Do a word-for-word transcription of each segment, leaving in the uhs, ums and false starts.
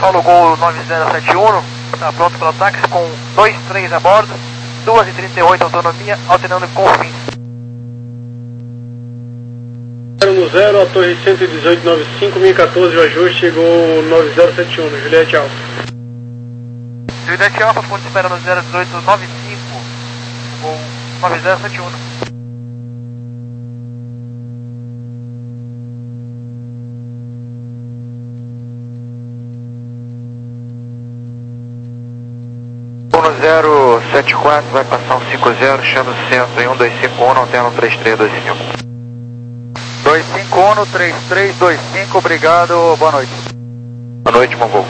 Paulo Gol nove zero sete um, está pronto para o táxi com dois três a bordo, duas e trinta e oito autonomia, alternando com fins. zero zero, a torre cento e dezoito nove cinco, mil e quatorze, o ajuste chegou nove zero sete um, Juliette Alfa. Juliette Alfa, ponto espera no zero dezoito nove cinco, Gol nove zero sete um. um zero sete quatro, vai passar um cinco zero, chama o centro em um dois cinco um, alterno três três dois cinco. dois cinco um, três três dois cinco, obrigado, boa noite. Boa noite, Mongol.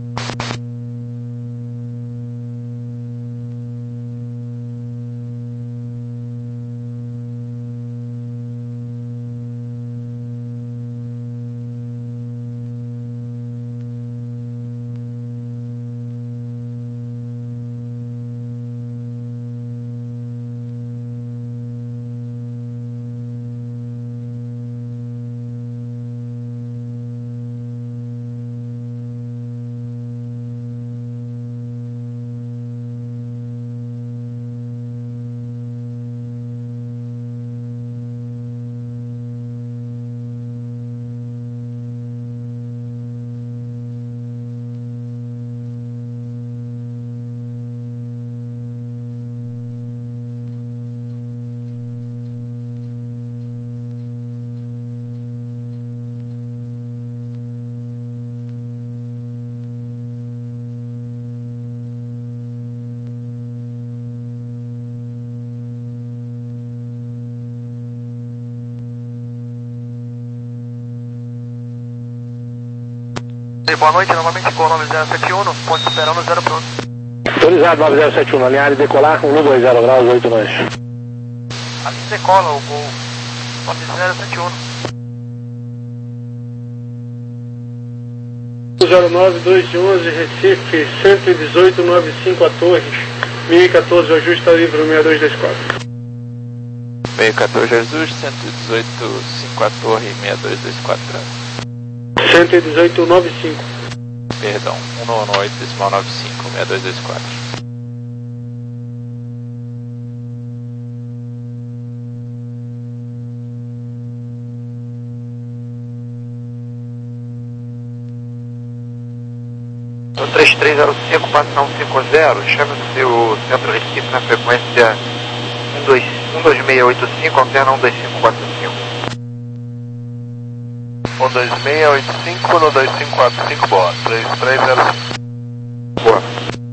Boa noite, novamente com o nove zero sete um, ponto esperando zero pronto. Autorizado nove zero sete um, alinhar e decolar, um dois zero graus, oito nós. Ali decola o Gol nove zero sete um. zero nove dois onze, Recife, cento e dezoito nove cinco, a Torres, mil e quatorze, o ajuste está livre, seis dois dois quatro. mil e quatorze Jesus, cento e dezoito cinco, a Torre, seis dois dois quatro. cento e dezoito nove cinco. Perdão, um nove oito, decimal nove cinco, seis dois dois quatro. No três três zero cinco, passa um cinco zero, chama-se o centro Recife na frequência um dois seis oito cinco, alterna um dois cinco quatro cinco. um dois seis oito cinco, no dois cinco quatro cinco, boa, três três zero cinco. Boa.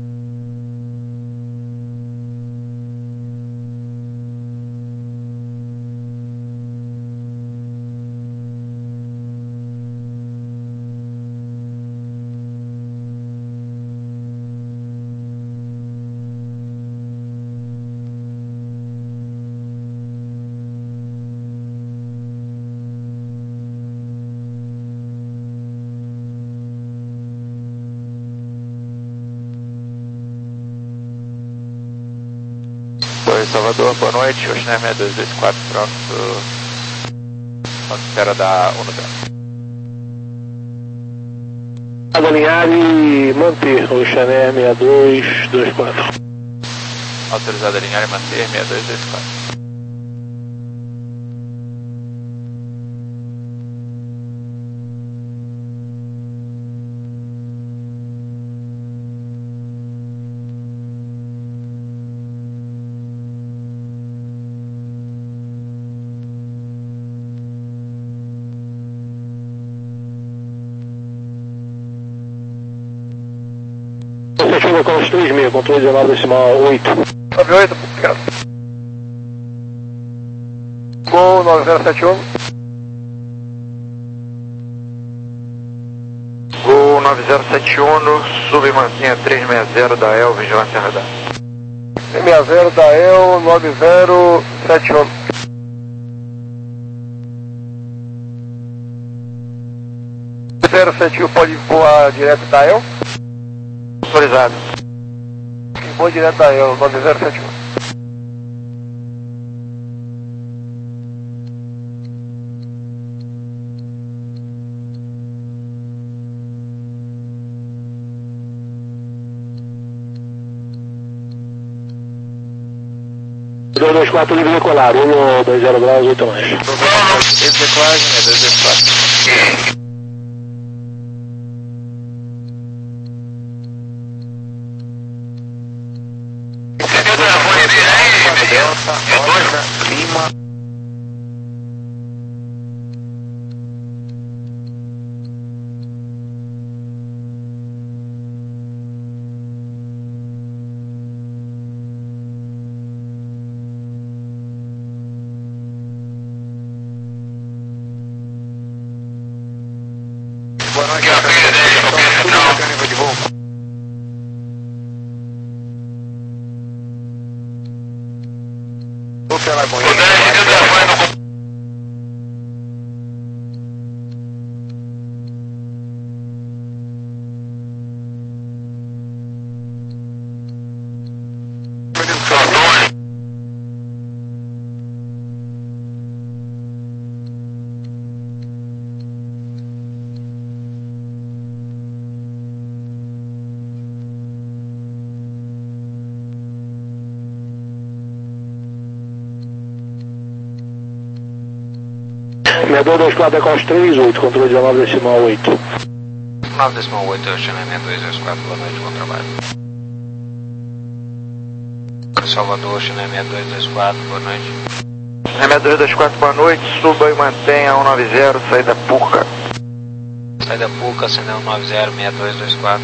Oi, Salvador, boa noite, Oxner seis dois dois quatro, pronto. Ponto espera da um zero. Alinhar e manter o Xané seis dois dois quatro. Autorizado a alinhar e manter seis dois dois quatro. Sete com os três meia, controle dezenove decimal oito. nove oito, obrigado. Gol nove zero sete um. Gol nove zero sete um, sub e mantenha três seis zero da E L, vigilância radar. três seis zero da E L nove zero sete um. zero sete um pode voar direto da E L? Autorizado. Voa direto da E L nove zero sete um. dois dois quatro, livre decolar, um dois zero graus, oito mais. Livre decolagem, né? dois dois quatro. Delta, Lima. Boa noite, tudo nível de voo. Vou pela Lagoinha. Minha dois dois quatro, Decos três oito, controle dezenove decimal oito. nove decimal oito, China dois dois quatro, boa noite, bom trabalho. Salvador, China dois dois quatro, boa noite. China dois dois quatro, boa noite, suba e mantenha um nove zero, saída Puca. Saída Puca, C N um nove zero, seis dois dois quatro.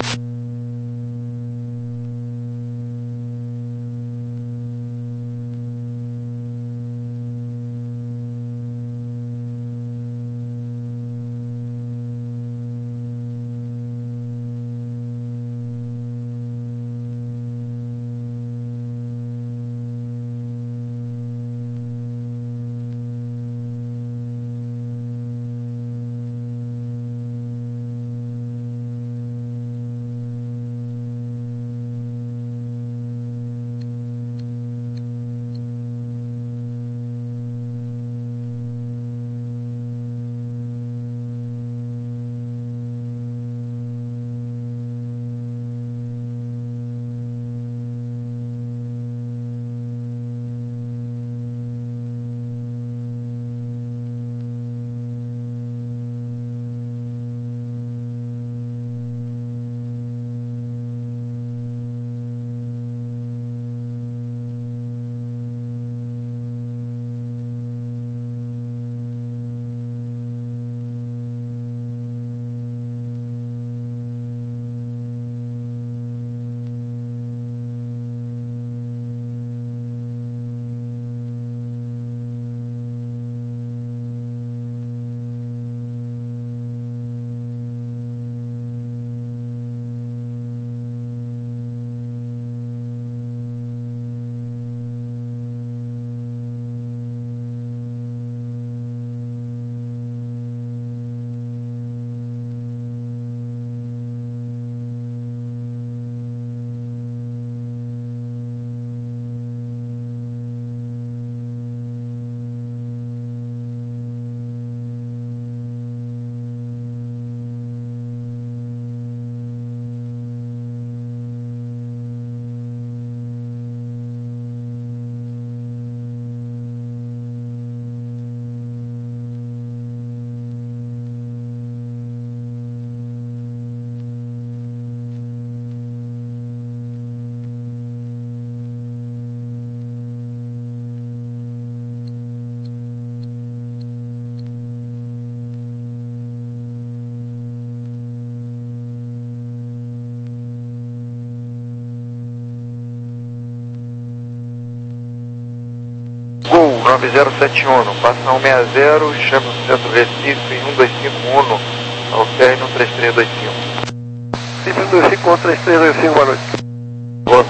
nove zero sete um, passa um seis zero, chama o centro Recife em um dois cinco um, ao C R no três três dois cinco. Recife um dois cinco um, três três dois cinco, boa noite. Boa.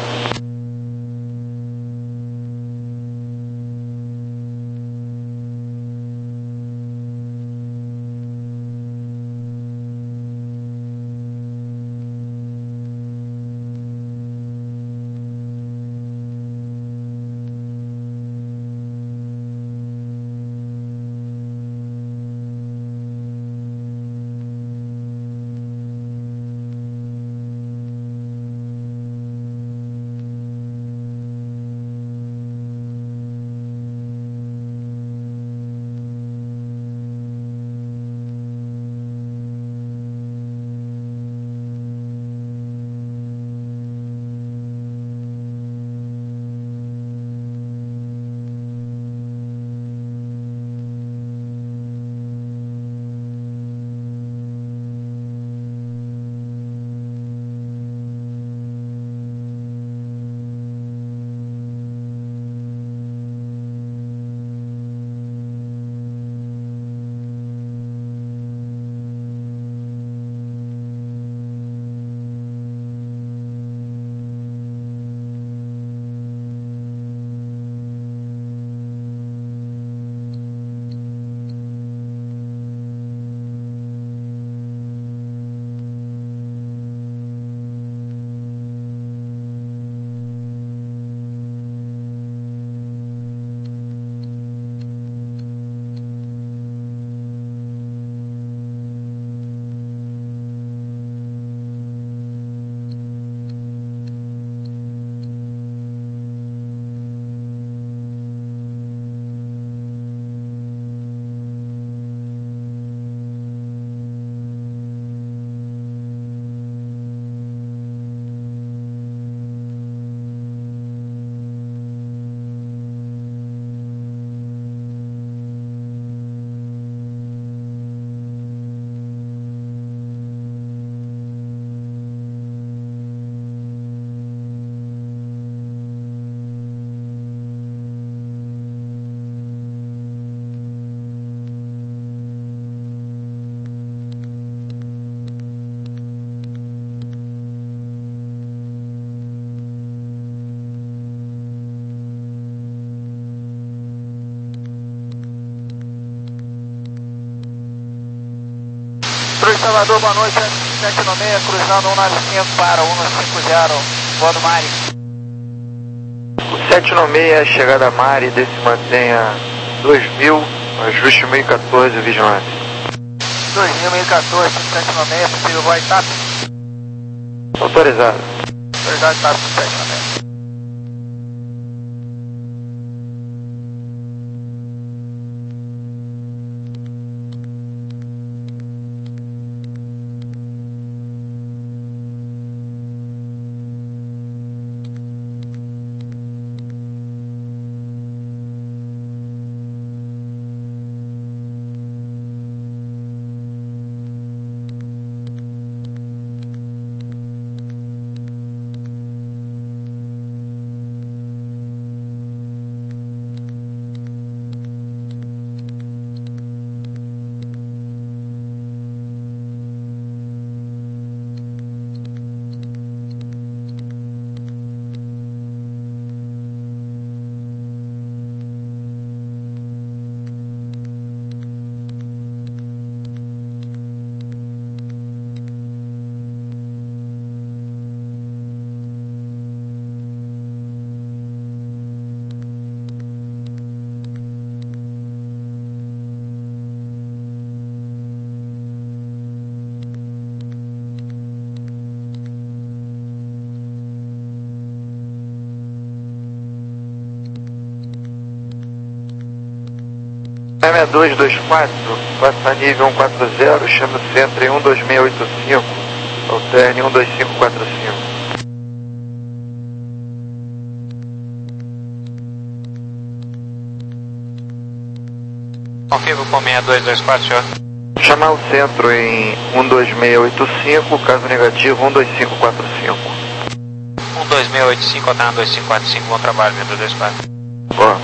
Cruz Salvador, boa noite, sete nove seis, cruzando um nove cinco para um cinco zero, voando Mari. O sete nove seis, chegada a Mari, desse mantenha dois mil, ajuste mil e quatorze, vigilância. dois mil, mil e quatorze, sete nove seis, possível voar TAP. Autorizado. Autorizado TAP, sete nove seis. M dois dois quatro, passa nível cento e quarenta, chame o centro em um dois seis oito cinco, alterne um dois cinco quatro cinco. Confirmo com seis dois dois quatro, senhor. Chamar o centro em um dois seis oito cinco, caso negativo um dois cinco quatro cinco. um dois seis oito cinco, alterne dois cinco quatro cinco, bom trabalho, seis dois dois quatro. Ó.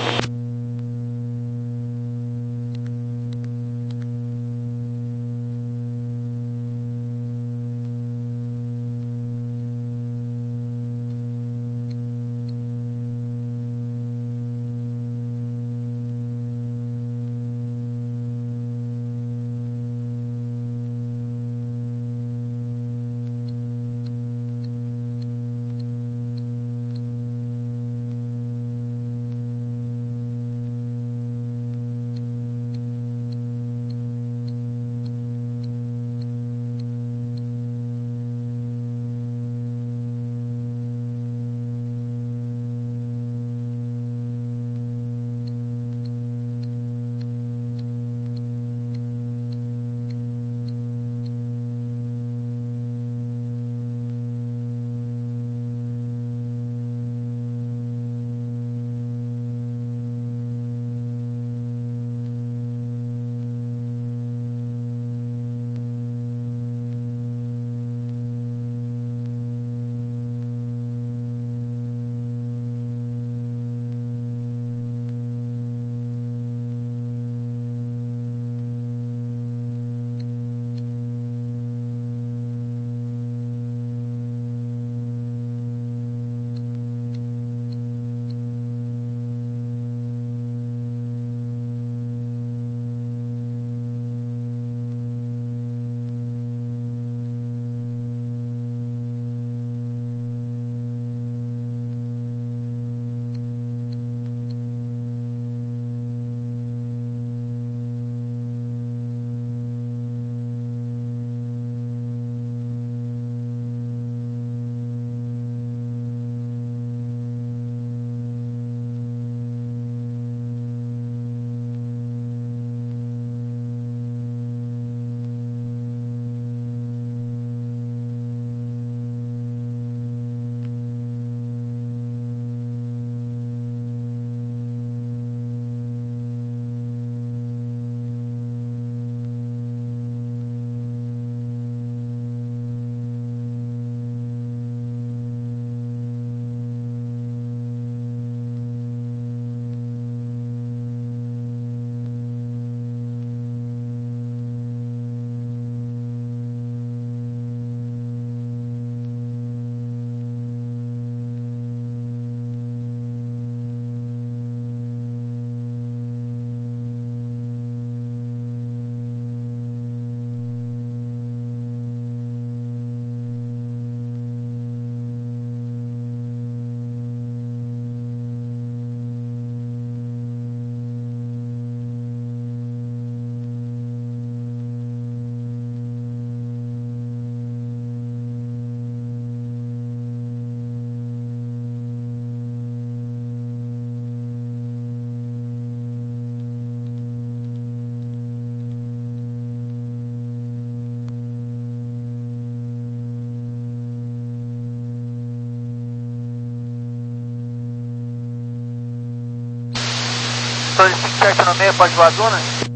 dois cinco sete nove seis, pode voar a Duna?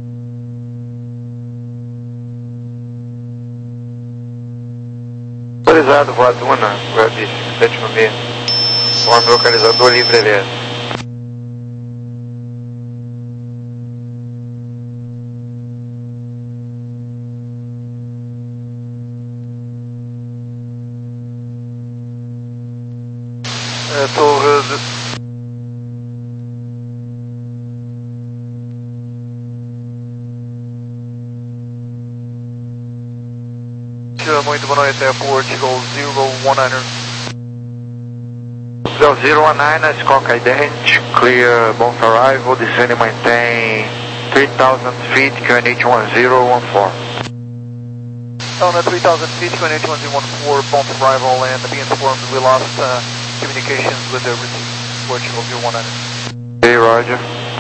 Autorizado, voa Duna, Web cinco sete nove seis. Conforme localizador livre L S. É, torre de... Muito boa noite, Airport Gol zero one nine. zero one nine, Skunk Ident, clear both arrival, descend and maintain three thousand feet, Q N H one zero one four. On the three thousand feet, Q N H one zero one four, both arrival, and be informed we lost uh, communications with the receipt, Portugal zero one nine. Hey, Roger.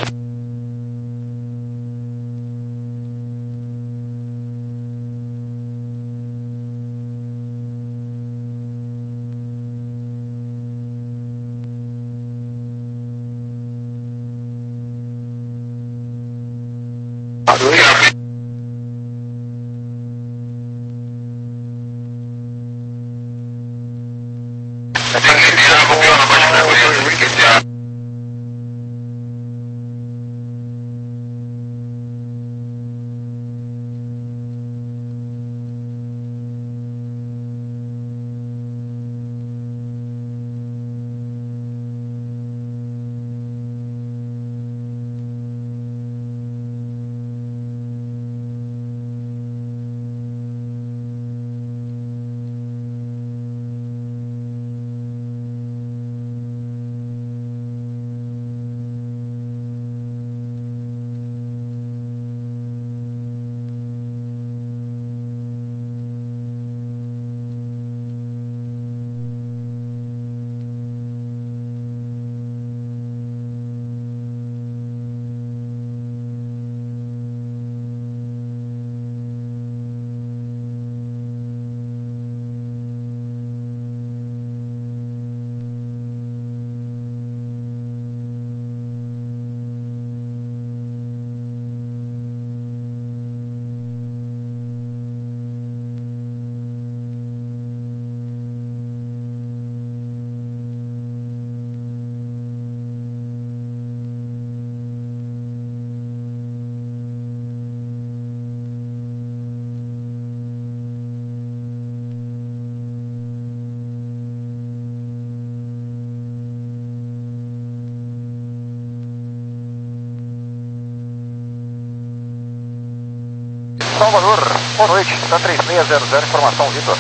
Salvador, boa noite, da três seis zero zero, informação, Vitor.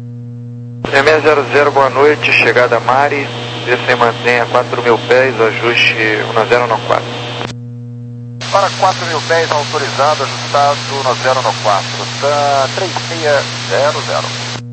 três seis zero zero, boa noite, chegada Mari, desça e mantenha quatro mil pés, ajuste um zero nove quatro. Para quatro mil pés, autorizado, ajustado no zero nove quatro, da três seis zero zero.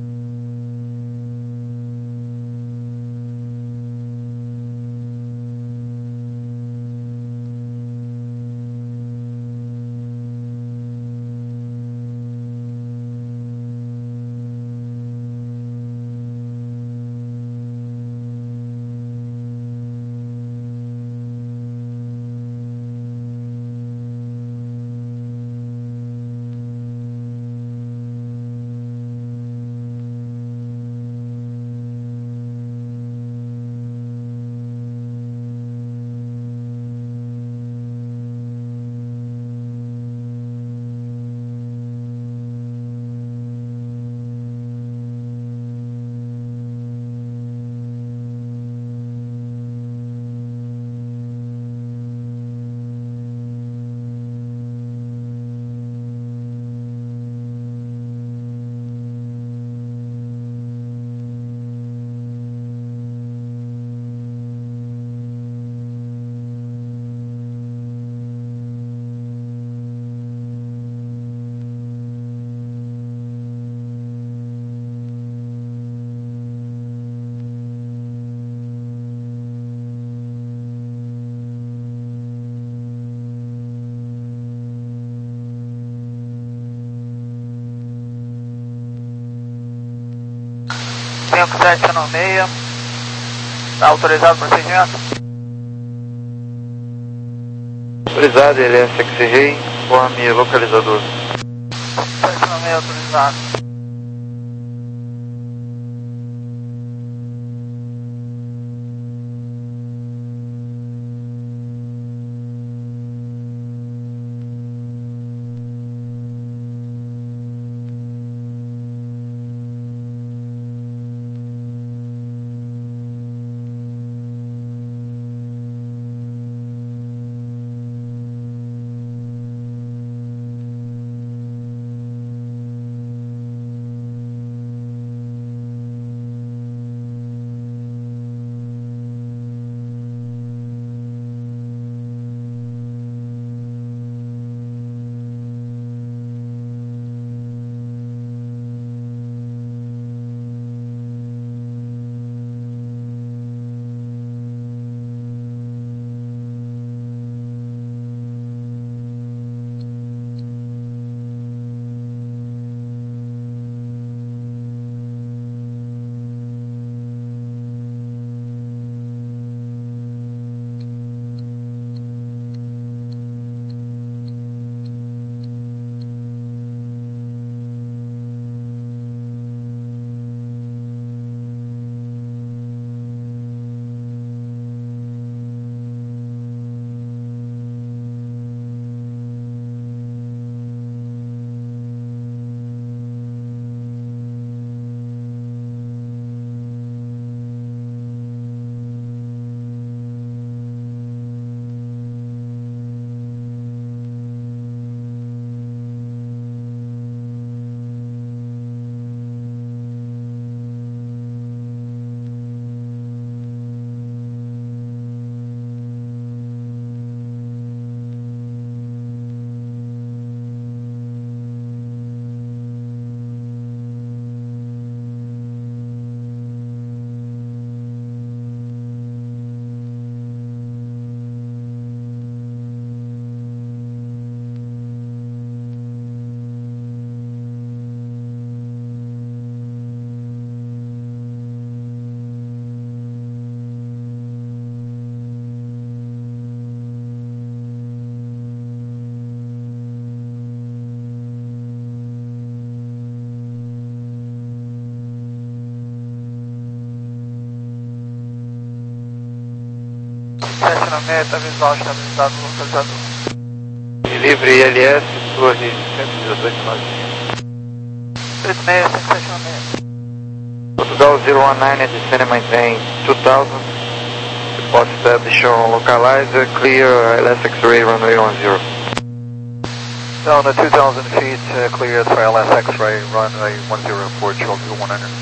cinco sete nove seis, está autorizado o procedimento? Autorizado, L S X-Ray, informe localizador. Estacionamento autorizado. Estacionamento, visual estabilizado no localizador. Livre I L S, torre cento e dezoito nove cinco. trinta e seis, estacionamento. Portugal zero one nine, descend and maintain two thousand. Report established on localizer, clear L S X-ray runway one zero. Down to two thousand feet, uh, cleared for L S X-ray runway one zero for Children one hundred.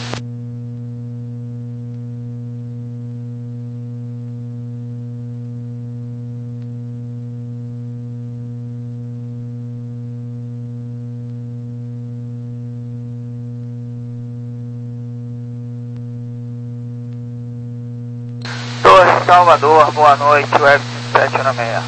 Torre Salvador, boa noite, web sete na meia.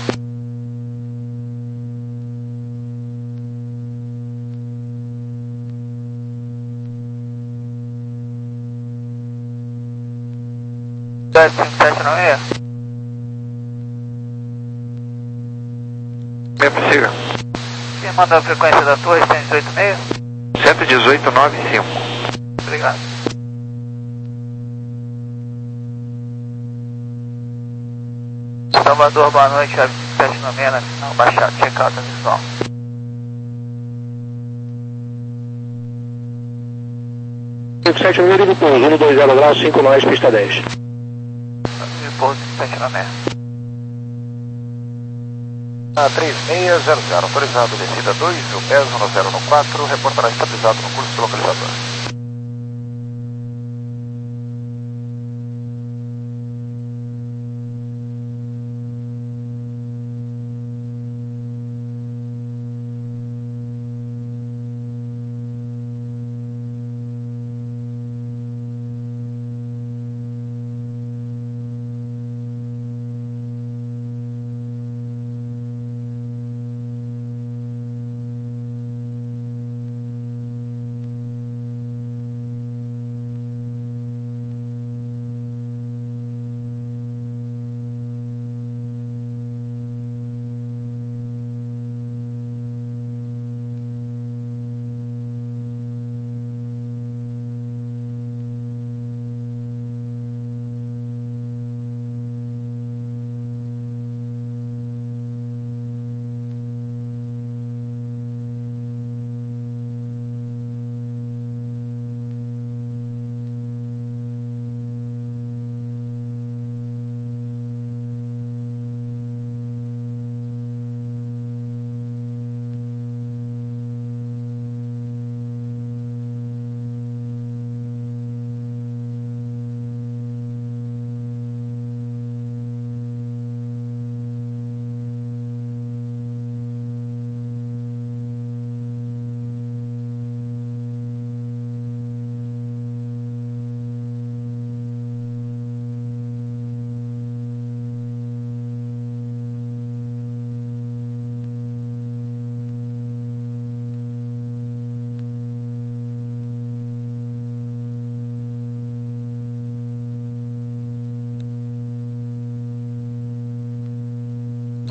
sete cinco sete na meia. É possível. Quem manda a frequência da torre, cento e dezoito meia? cento e dezoito nove cinco. Obrigado. Salvador, boa noite, web sete na meia, na final, baixado, check-out da visual. cinco sete meio de pouso, um dois zero graus, cinco nós, pista dez. Pouso sete na meia. A três seis zero zero, autorizado descida dois, mil pés, um zero no quatro, reportará estabilizado no curso do localizador.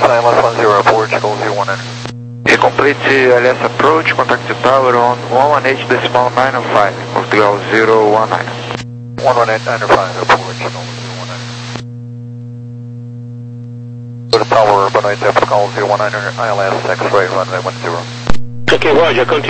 I L S one zero, Portugal zero one nine. A complete L S approach, contact the tower on one one eight decimal nine oh five, Portugal zero one nine. one one eight nine oh five, Portugal zero one nine. Go to tower, Boa Noite, Portugal zero one nine, I L S X-ray runway one zero. Okay, Roger, continue.